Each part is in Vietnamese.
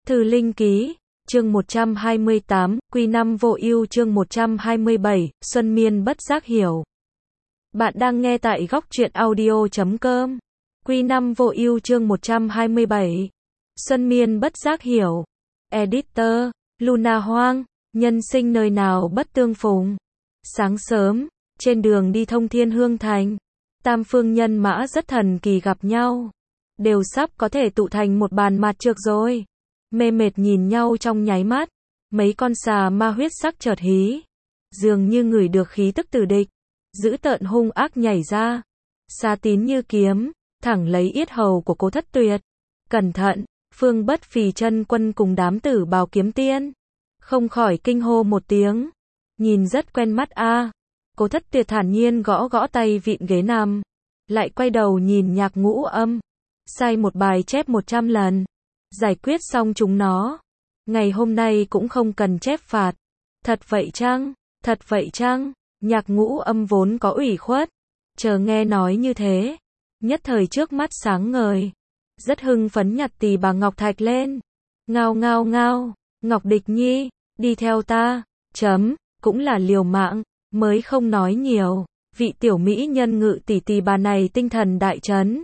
Thư Linh Ký, chương 128, Quy năm vô ưu chương 127, Xuân Miên bất giác hiểu. Bạn đang nghe tại góc truyện audio.com. Quy năm vô ưu chương 127, Xuân Miên bất giác hiểu. Editor, Luna Hoang, nhân sinh nơi nào bất tương phùng. Sáng sớm, trên đường đi thông Thiên Hương Thành, tam phương nhân mã rất thần kỳ gặp nhau. Đều sắp có thể tụ thành một bàn mặt trược rồi. Mê mệt nhìn nhau trong nháy mắt, mấy con xà ma huyết sắc chợt hí, dường như ngửi được khí tức từ địch, dữ tợn hung ác nhảy ra, xà tín như kiếm, thẳng lấy yết hầu của Cố Thất Tuyệt. Cẩn thận, Phương Bất Phì chân quân cùng đám tử bào kiếm tiên, không khỏi kinh hô một tiếng, nhìn rất quen mắt a. Cố Thất Tuyệt thản nhiên gõ gõ tay vịn ghế nằm, lại quay đầu nhìn Nhạc Ngũ Âm, sai một bài chép 100 lần. Giải quyết xong chúng nó, ngày hôm nay cũng không cần chép phạt. Thật vậy chăng? Thật vậy chăng? Nhạc Ngũ Âm vốn có ủy khuất, chờ nghe nói như thế, nhất thời trước mắt sáng ngời, rất hưng phấn nhặt tỳ bà ngọc thạch lên. Ngao ngao ngao, Ngọc Địch Nhi, đi theo ta. Cũng là liều mạng, mới không nói nhiều. Vị tiểu mỹ nhân ngự tỷ bà này tinh thần đại chấn,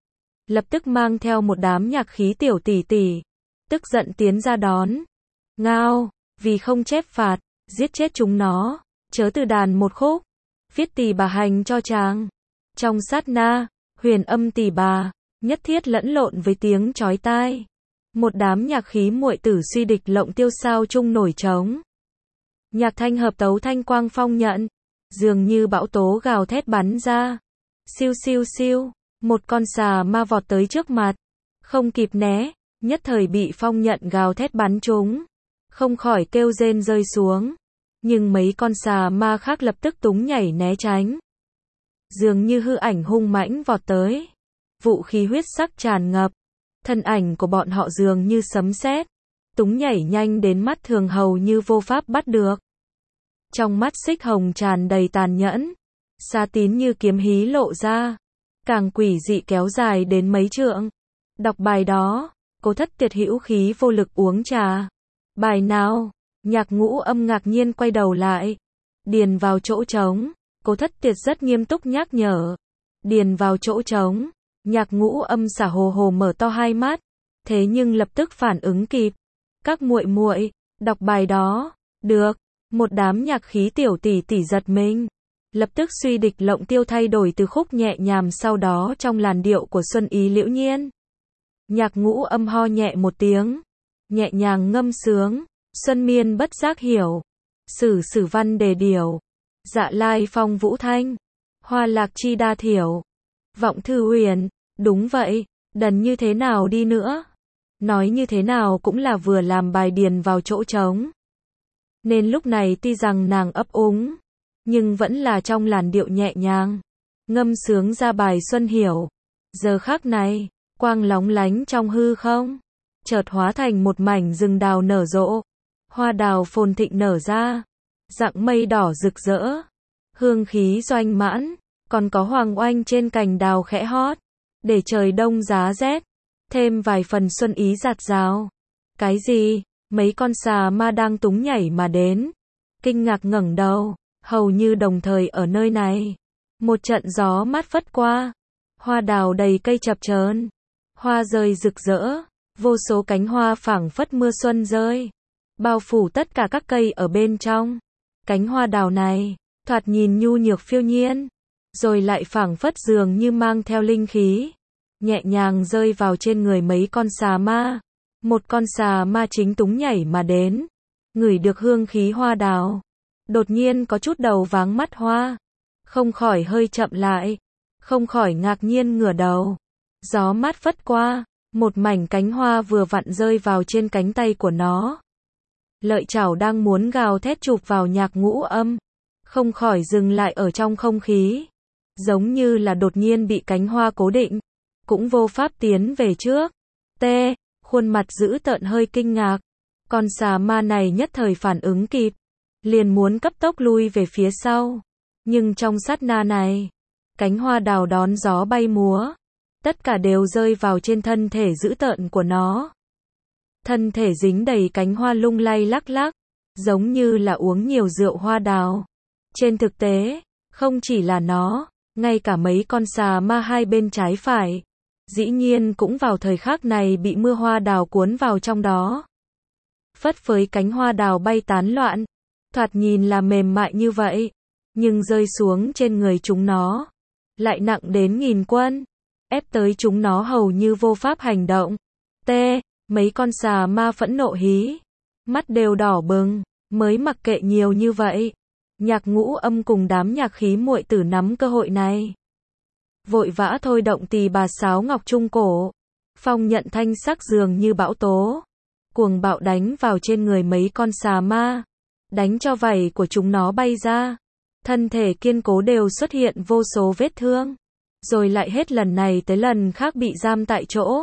lập tức mang theo một đám nhạc khí tiểu tỷ tỷ, tức giận tiến ra đón. Ngao, vì không chép phạt, giết chết chúng nó, chớ từ đàn một khúc, viết tỷ bà hành cho chàng. Trong sát na, huyền âm tỷ bà, nhất thiết lẫn lộn với tiếng chói tai. Một đám nhạc khí muội tử suy địch lộng tiêu sao chung nổi trống. Nhạc thanh hợp tấu thanh quang phong nhận, dường như bão tố gào thét bắn ra. Siêu siêu siêu. Một con xà ma vọt tới trước mặt, không kịp né, nhất thời bị phong nhận gào thét bắn trúng, không khỏi kêu rên rơi xuống. Nhưng mấy con xà ma khác lập tức túng nhảy né tránh, dường như hư ảnh hung mãnh vọt tới, vũ khí huyết sắc tràn ngập, thân ảnh của bọn họ dường như sấm sét, túng nhảy nhanh đến mắt thường hầu như vô pháp bắt được. Trong mắt xích hồng tràn đầy tàn nhẫn, xà tín như kiếm hí lộ ra, càng quỷ dị kéo dài đến mấy trượng. Đọc bài đó, Cố Thất Tuyệt hữu khí vô lực uống trà. Bài nào? Nhạc Ngũ Âm ngạc nhiên quay đầu lại. Điền vào chỗ trống. Cố Thất Tuyệt rất nghiêm túc nhắc nhở. Điền vào chỗ trống. Nhạc Ngũ Âm xả hồ hồ mở to hai mắt, thế nhưng lập tức phản ứng kịp. Các muội muội, đọc bài đó. Được. Một đám nhạc khí tiểu tỷ tỷ giật mình, lập tức suy địch lộng tiêu thay đổi từ khúc nhẹ nhàng sau đó trong làn điệu của Xuân Ý Liễu Nhiên. Nhạc Ngũ Âm ho nhẹ một tiếng, nhẹ nhàng ngâm sướng. Xuân Miên bất giác hiểu. Sử sử văn đề điểu, dạ lai phong vũ thanh, hoa lạc chi đa thiểu. Vọng thư huyền, đúng vậy, đần như thế nào đi nữa, nói như thế nào cũng là vừa làm bài điền vào chỗ trống. Nên lúc này tuy rằng nàng ấp úng, nhưng vẫn là trong làn điệu nhẹ nhàng, ngâm sướng ra bài Xuân Hiểu. Giờ khắc này, quang lóng lánh trong hư không, chợt hóa thành một mảnh rừng đào nở rộ, hoa đào phồn thịnh nở ra, dạng mây đỏ rực rỡ, hương khí doanh mãn, còn có hoàng oanh trên cành đào khẽ hót, để trời đông giá rét, thêm vài phần xuân ý dạt dào. Cái gì? Mấy con xà ma đang túng nhảy mà đến, kinh ngạc ngẩng đầu. Hầu như đồng thời ở nơi này, một trận gió mát phất qua, hoa đào đầy cây chập chờn, hoa rơi rực rỡ, vô số cánh hoa phảng phất mưa xuân rơi, bao phủ tất cả các cây ở bên trong. Cánh hoa đào này, thoạt nhìn nhu nhược phiêu nhiên, rồi lại phảng phất dường như mang theo linh khí, nhẹ nhàng rơi vào trên người mấy con xà ma. Một con xà ma chính túng nhảy mà đến, ngửi được hương khí hoa đào, đột nhiên có chút đầu váng mắt hoa, không khỏi hơi chậm lại, không khỏi ngạc nhiên ngửa đầu. Gió mát phất qua, một mảnh cánh hoa vừa vặn rơi vào trên cánh tay của nó. Lợi chảo đang muốn gào thét chụp vào Nhạc Ngũ Âm, không khỏi dừng lại ở trong không khí, giống như là đột nhiên bị cánh hoa cố định, cũng vô pháp tiến về trước. Khuôn mặt dữ tợn hơi kinh ngạc, con xà ma này nhất thời phản ứng kịp, liền muốn cấp tốc lui về phía sau, nhưng trong sát na này, cánh hoa đào đón gió bay múa, tất cả đều rơi vào trên thân thể dữ tợn của nó. thân thể dính đầy cánh hoa lung lay lắc lắc, giống như là uống nhiều rượu hoa đào. Trên thực tế, không chỉ là nó, ngay cả mấy con xà ma hai bên trái phải, dĩ nhiên cũng vào thời khắc này bị mưa hoa đào cuốn vào trong đó. Phất phới cánh hoa đào bay tán loạn, thoạt nhìn là mềm mại như vậy, nhưng rơi xuống trên người chúng nó, lại nặng đến nghìn cân, ép tới chúng nó hầu như vô pháp hành động. Mấy con xà ma phẫn nộ hí, mắt đều đỏ bừng, mới mặc kệ nhiều như vậy. Nhạc Ngũ Âm cùng đám nhạc khí muội tử nắm cơ hội này, vội vã thôi động tỳ bà sáo ngọc trung cổ, phong nhận thanh sắc dường như bão tố, cuồng bạo đánh vào trên người mấy con xà ma, đánh cho vảy của chúng nó bay ra, thân thể kiên cố đều xuất hiện vô số vết thương, rồi lại hết lần này tới lần khác bị giam tại chỗ.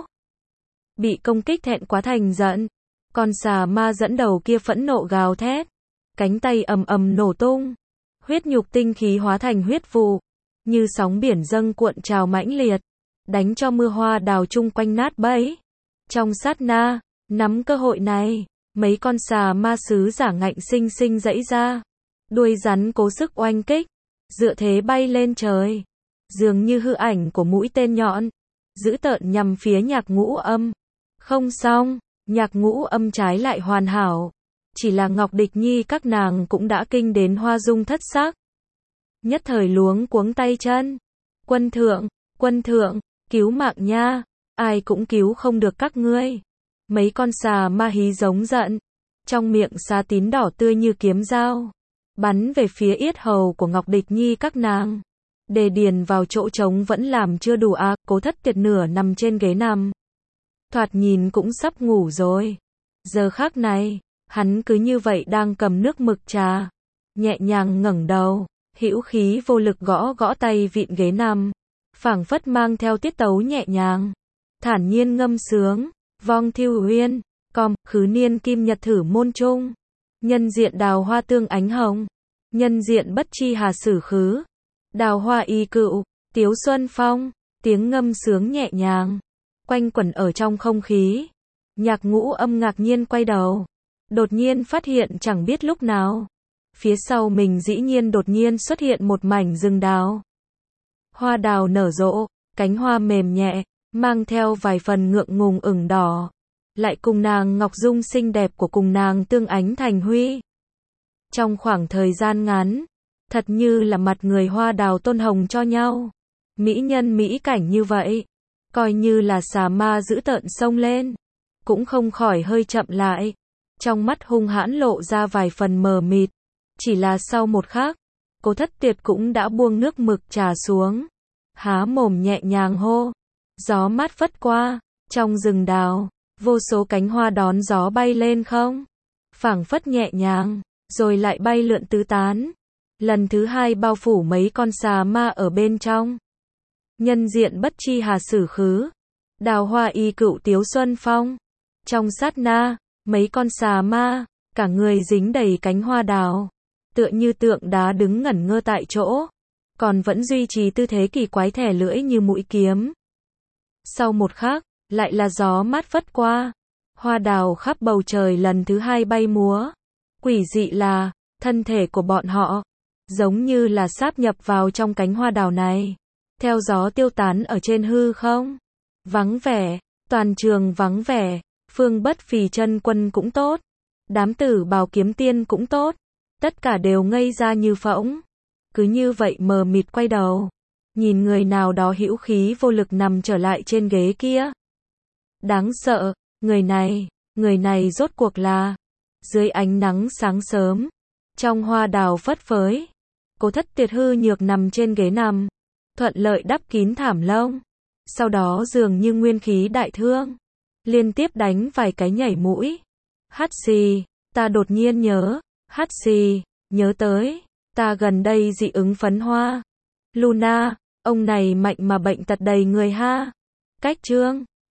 Bị công kích thẹn quá thành giận, con xà ma dẫn đầu kia phẫn nộ gào thét, cánh tay ầm ầm nổ tung, huyết nhục tinh khí hóa thành huyết vụ, như sóng biển dâng cuộn trào mãnh liệt, đánh cho mưa hoa đào chung quanh nát bấy. Trong sát na, nắm cơ hội này, mấy con xà ma sứ giả ngạnh sinh sinh giãy ra, đuôi rắn cố sức oanh kích, dựa thế bay lên trời, dường như hư ảnh của mũi tên nhọn, dữ tợn nhằm phía Nhạc Ngũ Âm. Không xong, Nhạc Ngũ Âm trái lại hoàn hảo, chỉ là Ngọc Địch Nhi các nàng cũng đã kinh đến hoa dung thất sắc. Nhất thời luống cuống tay chân. Quân thượng, cứu mạng nha, ai cũng cứu không được các ngươi. Mấy con xà ma hí giống giận, trong miệng xà tín đỏ tươi như kiếm dao, bắn về phía yết hầu của Ngọc Địch Nhi các nàng. Để điền vào chỗ trống vẫn làm chưa đủ à, Cố Thất Tiệt nửa nằm trên ghế nằm, thoạt nhìn cũng sắp ngủ rồi. Giờ khắc này, hắn cứ như vậy đang cầm nước mực trà, nhẹ nhàng ngẩng đầu, hữu khí vô lực gõ gõ tay vịn ghế nằm, phảng phất mang theo tiết tấu nhẹ nhàng, thản nhiên ngâm sướng, vong thiêu uyên, khứ niên kim nhật thử môn trung, nhân diện đào hoa tương ánh hồng, nhân diện bất chi hà sử khứ, đào hoa y cựu, tiếu xuân phong, tiếng ngâm sướng nhẹ nhàng, quanh quẩn ở trong không khí. Nhạc Ngũ Âm ngạc nhiên quay đầu, đột nhiên phát hiện chẳng biết lúc nào, phía sau mình dĩ nhiên đột nhiên xuất hiện một mảnh rừng đào. Hoa đào nở rộ, cánh hoa mềm nhẹ, mang theo vài phần ngượng ngùng ửng đỏ, lại cùng nàng ngọc dung xinh đẹp của cùng nàng tương ánh thành huy. Trong khoảng thời gian ngắn, thật như là mặt người hoa đào tôn hồng cho nhau. Mỹ nhân mỹ cảnh như vậy, coi như là xà ma dữ tợn xông lên, cũng không khỏi hơi chậm lại. Trong mắt hung hãn lộ ra vài phần mờ mịt, chỉ là sau một khắc, Cố Thất Tiệt cũng đã buông nước mực trà xuống, há mồm nhẹ nhàng hô. Gió mát phất qua, trong rừng đào, vô số cánh hoa đón gió bay lên không, phảng phất nhẹ nhàng, rồi lại bay lượn tứ tán. Lần thứ hai bao phủ mấy con xà ma ở bên trong. Nhân diện bất chi hà sử khứ, đào hoa y cựu tiếu xuân phong. Trong sát na, mấy con xà ma, cả người dính đầy cánh hoa đào, tựa như tượng đá đứng ngẩn ngơ tại chỗ, còn vẫn duy trì tư thế kỳ quái thè lưỡi như mũi kiếm. Sau một khắc, lại là gió mát phất qua, hoa đào khắp bầu trời lần thứ hai bay múa. Quỷ dị là, thân thể của bọn họ, giống như là sáp nhập vào trong cánh hoa đào này, theo gió tiêu tán ở trên hư không. Vắng vẻ, toàn trường vắng vẻ, Phương Bất Phì chân quân cũng tốt, đám Tử Bào kiếm tiên cũng tốt, tất cả đều ngây ra như phỗng, cứ như vậy mờ mịt quay đầu, nhìn người nào đó hữu khí vô lực nằm trở lại trên ghế kia. Đáng sợ, người này rốt cuộc là. Dưới ánh nắng sáng sớm, trong hoa đào phất phới, Cố Thất Tiệt hư nhược nằm trên ghế nằm, thuận lợi đắp kín thảm lông, sau đó dường như nguyên khí đại thương, liên tiếp đánh vài cái nhảy mũi. Hắt xì, ta đột nhiên nhớ, hắt xì, nhớ tới, ta gần đây dị ứng phấn hoa. Luna, ông này mạnh mà bệnh tật đầy người ha. Cách chương